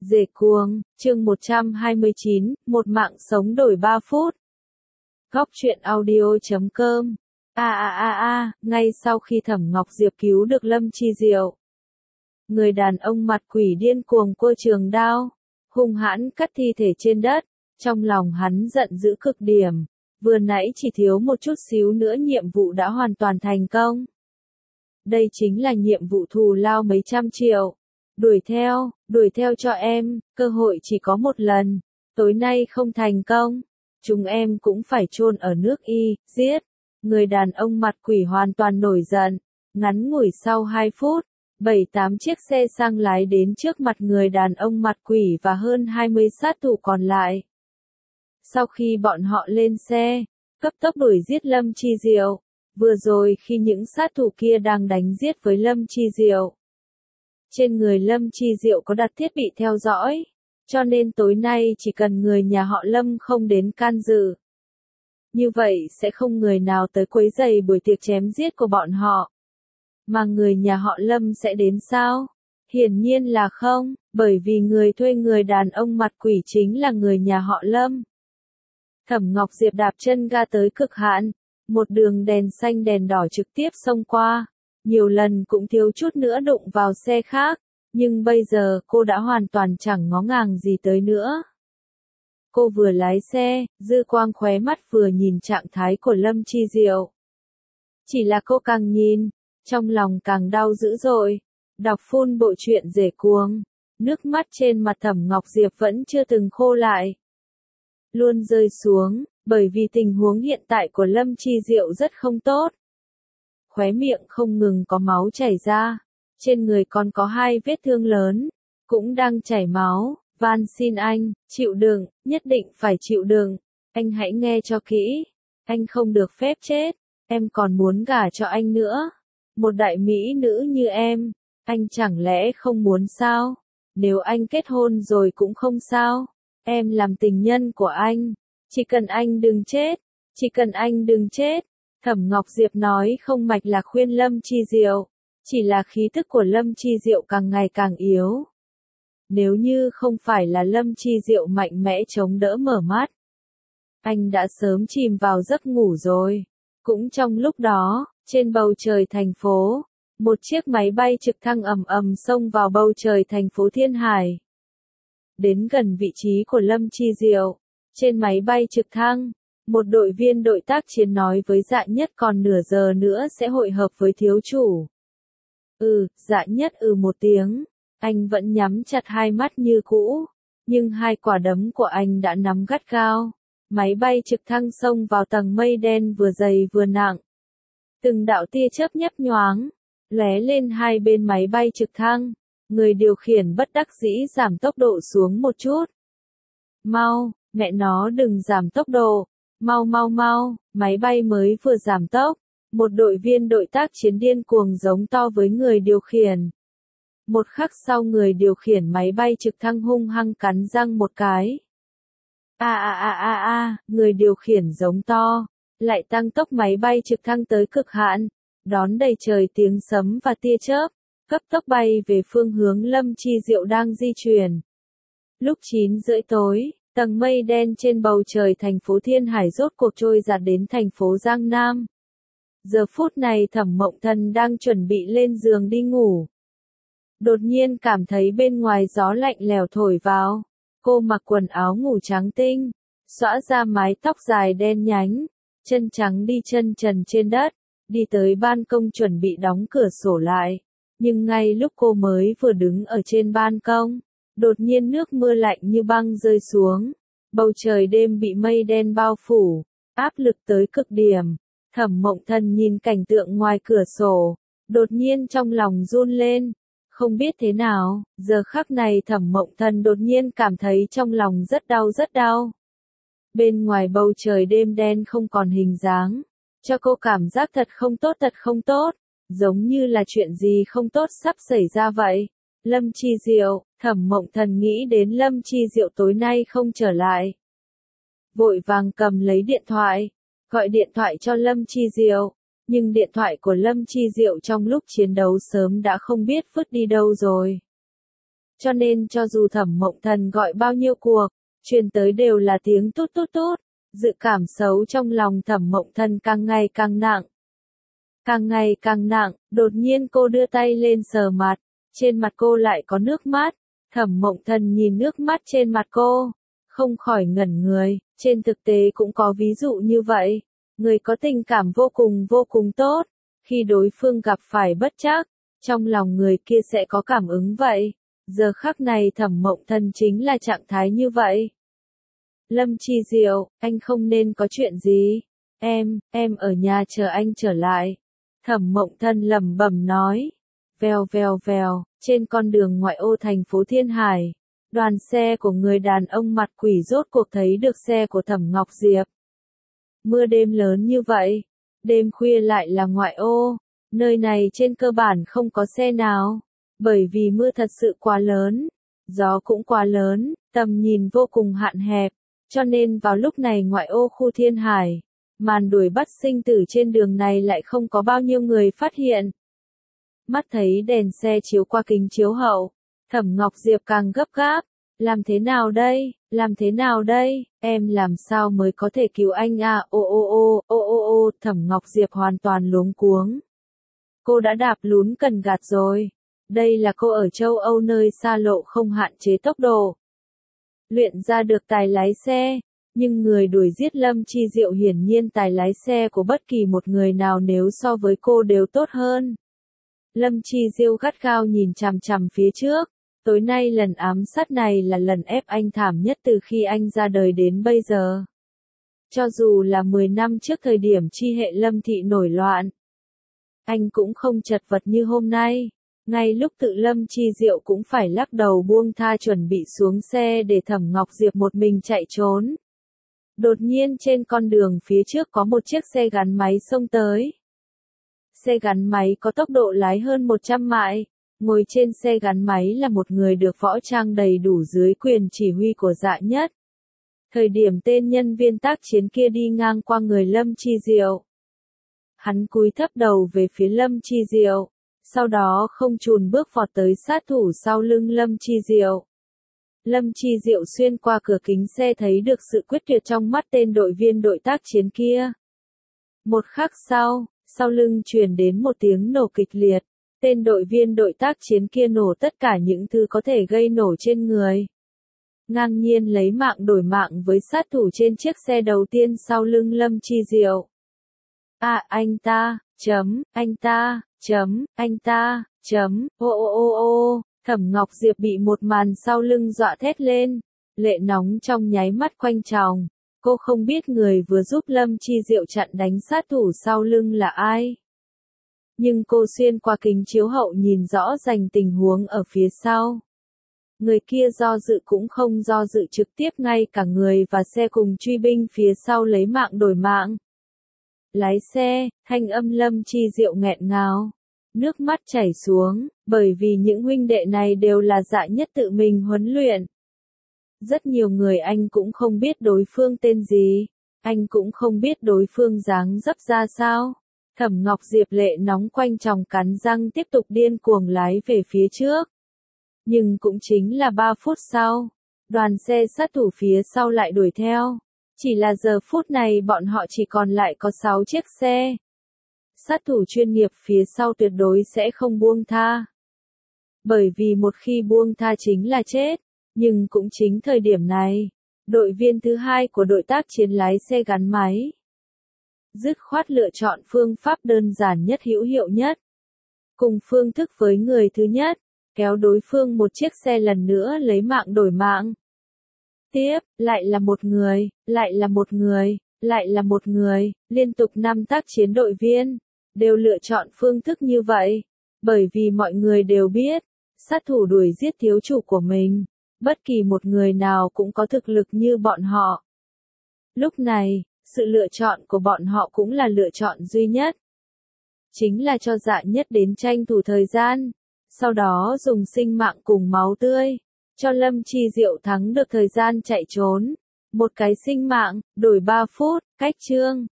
Dề cuồng, chương 129, một mạng sống đổi 3 phút. Góc truyện audio.com. Ngay sau khi Thẩm Ngọc Diệp cứu được Lâm Chi Diệu, người đàn ông mặt quỷ điên cuồng cua trường đao, hung hãn cắt thi thể trên đất, trong lòng hắn giận dữ cực điểm, vừa nãy chỉ thiếu một chút xíu nữa nhiệm vụ đã hoàn toàn thành công. Đây chính là nhiệm vụ thù lao mấy trăm triệu. Đuổi theo cho em, cơ hội chỉ có một lần, tối nay không thành công, chúng em cũng phải chôn ở nước Y, giết. Người đàn ông mặt quỷ hoàn toàn nổi giận, ngắn ngủi sau 2 phút, 7-8 chiếc xe sang lái đến trước mặt người đàn ông mặt quỷ và hơn 20 sát thủ còn lại. Sau khi bọn họ lên xe, cấp tốc đuổi giết Lâm Chi Diệu, vừa rồi khi những sát thủ kia đang đánh giết với Lâm Chi Diệu. Trên người Lâm Chi Diệu có đặt thiết bị theo dõi, cho nên tối nay chỉ cần người nhà họ Lâm không đến can dự. Như vậy sẽ không người nào tới quấy rầy buổi tiệc chém giết của bọn họ. Mà người nhà họ Lâm sẽ đến sao? Hiển nhiên là không, bởi vì người thuê người đàn ông mặt quỷ chính là người nhà họ Lâm. Thẩm Ngọc Diệp đạp chân ga tới cực hạn, một đường đèn xanh đèn đỏ trực tiếp xông qua. Nhiều lần cũng thiếu chút nữa đụng vào xe khác, nhưng bây giờ cô đã hoàn toàn chẳng ngó ngàng gì tới nữa. Cô vừa lái xe, dư quang khóe mắt vừa nhìn trạng thái của Lâm Chi Diệu. Chỉ là cô càng nhìn, trong lòng càng đau dữ dội, đọc full bộ truyện Dề cuồng, nước mắt trên mặt Thẩm Ngọc Diệp vẫn chưa từng khô lại. Luôn rơi xuống, bởi vì tình huống hiện tại của Lâm Chi Diệu rất không tốt. Khóe miệng không ngừng có máu chảy ra, trên người còn có 2 vết thương lớn, cũng đang chảy máu, van xin anh, chịu đựng, nhất định phải chịu đựng, anh hãy nghe cho kỹ, anh không được phép chết, em còn muốn gả cho anh nữa, một đại mỹ nữ như em, anh chẳng lẽ không muốn sao, nếu anh kết hôn rồi cũng không sao, em làm tình nhân của anh, chỉ cần anh đừng chết, chỉ cần anh đừng chết. Thẩm Ngọc Diệp nói không mạch là khuyên Lâm Chi Diệu, chỉ là khí tức của Lâm Chi Diệu càng ngày càng yếu. Nếu như không phải là Lâm Chi Diệu mạnh mẽ chống đỡ mở mắt, anh đã sớm chìm vào giấc ngủ rồi. Cũng trong lúc đó, trên bầu trời thành phố, một chiếc máy bay trực thăng ầm ầm xông vào bầu trời thành phố Thiên Hải. Đến gần vị trí của Lâm Chi Diệu, trên máy bay trực thăng, một đội viên đội tác chiến nói với Dạ Nhất còn nửa giờ nữa sẽ hội hợp với thiếu chủ. Dạ Nhất một tiếng, anh vẫn nhắm chặt 2 mắt như cũ, nhưng 2 quả đấm của anh đã nắm gắt gao. Máy bay trực thăng xông vào tầng mây đen vừa dày vừa nặng. Từng đạo tia chớp nhấp nhoáng, lóe lên hai bên máy bay trực thăng, người điều khiển bất đắc dĩ giảm tốc độ xuống một chút. Mau, mẹ nó đừng giảm tốc độ. Mau, máy bay mới vừa giảm tốc, một đội viên đội tác chiến điên cuồng giống to với người điều khiển. Một khắc sau người điều khiển máy bay trực thăng hung hăng cắn răng một cái. Người điều khiển giống to, lại tăng tốc máy bay trực thăng tới cực hạn, đón đầy trời tiếng sấm và tia chớp, cấp tốc bay về phương hướng Lâm Chi Diệu đang di chuyển. Lúc 9:30 tối. Tầng mây đen trên bầu trời thành phố Thiên Hải rốt cuộc trôi giạt đến thành phố Giang Nam. Giờ phút này Thẩm Mộng Thần đang chuẩn bị lên giường đi ngủ. Đột nhiên cảm thấy bên ngoài gió lạnh lẽo thổi vào. Cô mặc quần áo ngủ trắng tinh, xõa ra mái tóc dài đen nhánh, chân trắng đi chân trần trên đất, đi tới ban công chuẩn bị đóng cửa sổ lại. Nhưng ngay lúc cô mới vừa đứng ở trên ban công, đột nhiên nước mưa lạnh như băng rơi xuống, bầu trời đêm bị mây đen bao phủ, áp lực tới cực điểm. Thẩm Mộng Thần nhìn cảnh tượng ngoài cửa sổ, đột nhiên trong lòng run lên, không biết thế nào, giờ khắc này Thẩm Mộng Thần đột nhiên cảm thấy trong lòng rất đau. Bên ngoài bầu trời đêm đen không còn hình dáng, cho cô cảm giác thật không tốt, giống như là chuyện gì không tốt sắp xảy ra vậy. Lâm Chi Diệu, Thẩm Mộng Thần nghĩ đến Lâm Chi Diệu tối nay không trở lại. Vội vàng cầm lấy điện thoại, gọi điện thoại cho Lâm Chi Diệu, nhưng điện thoại của Lâm Chi Diệu trong lúc chiến đấu sớm đã không biết vứt đi đâu rồi. cho nên cho dù Thẩm Mộng Thần gọi bao nhiêu cuộc, truyền tới đều là tiếng tút tút tút, dự cảm xấu trong lòng Thẩm Mộng Thần càng ngày càng nặng. Càng ngày càng nặng, đột nhiên cô đưa tay lên sờ mặt, trên mặt cô lại có nước mắt, Thẩm Mộng Thần nhìn nước mắt trên mặt cô, không khỏi ngẩn người, trên thực tế cũng có ví dụ như vậy, người có tình cảm vô cùng tốt, khi đối phương gặp phải bất trắc, trong lòng người kia sẽ có cảm ứng vậy, giờ khắc này Thẩm Mộng Thần chính là trạng thái như vậy. Lâm Chi Diệu, anh không nên có chuyện gì, em ở nhà chờ anh trở lại. Thẩm Mộng Thần lẩm bẩm nói, vèo vèo vèo, trên con đường ngoại ô thành phố Thiên Hải, đoàn xe của người đàn ông mặt quỷ rốt cuộc thấy được xe của Thẩm Ngọc Diệp. Mưa đêm lớn như vậy, đêm khuya lại là ngoại ô, nơi này trên cơ bản không có xe nào, bởi vì mưa thật sự quá lớn, gió cũng quá lớn, tầm nhìn vô cùng hạn hẹp, cho nên vào lúc này ngoại ô khu Thiên Hải, màn đuổi bắt sinh tử trên đường này lại không có bao nhiêu người phát hiện. Mắt thấy đèn xe chiếu qua kính chiếu hậu, Thẩm Ngọc Diệp càng gấp gáp, làm thế nào đây, em làm sao mới có thể cứu anh à, ô, Thẩm Ngọc Diệp hoàn toàn luống cuống. Cô đã đạp lún cần gạt rồi, đây là cô ở châu Âu nơi xa lộ không hạn chế tốc độ. Luyện ra được tài lái xe, nhưng người đuổi giết Lâm Chi Diệu hiển nhiên tài lái xe của bất kỳ một người nào nếu so với cô đều tốt hơn. Lâm Chi Diệu gắt gao nhìn chằm chằm phía trước, tối nay lần ám sát này là lần ép anh thảm nhất từ khi anh ra đời đến bây giờ. Cho dù là 10 năm trước thời điểm chi hệ Lâm thị nổi loạn, anh cũng không chật vật như hôm nay. Ngay lúc tự Lâm Chi Diệu cũng phải lắc đầu buông tha chuẩn bị xuống xe để Thẩm Ngọc Diệp một mình chạy trốn. Đột nhiên trên con đường phía trước có một chiếc xe gắn máy xông tới. Xe gắn máy có tốc độ lái hơn 100 mại, ngồi trên xe gắn máy là một người được võ trang đầy đủ dưới quyền chỉ huy của Dạ Nhất. Thời điểm tên nhân viên tác chiến kia đi ngang qua người Lâm Chi Diệu, hắn cúi thấp đầu về phía Lâm Chi Diệu, sau đó không chùn bước vọt tới sát thủ sau lưng Lâm Chi Diệu. Lâm Chi Diệu xuyên qua cửa kính xe thấy được sự quyết tuyệt trong mắt tên đội viên đội tác chiến kia. Một khắc sau lưng truyền đến một tiếng nổ kịch liệt, tên đội viên đội tác chiến kia nổ tất cả những thứ có thể gây nổ trên người. Ngang nhiên lấy mạng đổi mạng với sát thủ trên chiếc xe đầu tiên sau lưng Lâm Chi Diệu. Anh ta, ô, Thẩm Ngọc Diệp bị một màn sau lưng dọa thét lên, lệ nóng trong nháy mắt quanh tròng, cô không biết người vừa giúp Lâm Chi Diệu chặn đánh sát thủ sau lưng là ai. Nhưng cô xuyên qua kính chiếu hậu nhìn rõ rành tình huống ở phía sau. Người kia do dự cũng không do dự trực tiếp ngay cả người và xe cùng truy binh phía sau lấy mạng đổi mạng. Lái xe, thanh âm Lâm Chi Diệu nghẹn ngào, nước mắt chảy xuống, bởi vì những huynh đệ này đều là Dạ Nhất tự mình huấn luyện. Rất nhiều người anh cũng không biết đối phương tên gì, anh cũng không biết đối phương dáng dấp ra sao. Thẩm Ngọc Diệp lệ nóng quanh tròng cắn răng tiếp tục điên cuồng lái về phía trước. Nhưng cũng chính là 3 phút sau, đoàn xe sát thủ phía sau lại đuổi theo. Chỉ là giờ phút này bọn họ chỉ còn lại có 6 chiếc xe. Sát thủ chuyên nghiệp phía sau tuyệt đối sẽ không buông tha. Bởi vì một khi buông tha chính là chết, nhưng cũng chính thời điểm này, đội viên thứ hai của đội tác chiến lái xe gắn máy dứt khoát lựa chọn phương pháp đơn giản nhất hữu hiệu nhất. Cùng phương thức với người thứ nhất, kéo đối phương một chiếc xe lần nữa lấy mạng đổi mạng. Tiếp, lại là một người, liên tục 5 tác chiến đội viên, đều lựa chọn phương thức như vậy. Bởi vì mọi người đều biết, sát thủ đuổi giết thiếu chủ của mình, bất kỳ một người nào cũng có thực lực như bọn họ. Lúc này, sự lựa chọn của bọn họ cũng là lựa chọn duy nhất. Chính là cho Dạ Nhất đến tranh thủ thời gian, sau đó dùng sinh mạng cùng máu tươi, cho Lâm Chi Diệu thắng được thời gian chạy trốn. Một cái sinh mạng, đổi 3 phút, cách chương.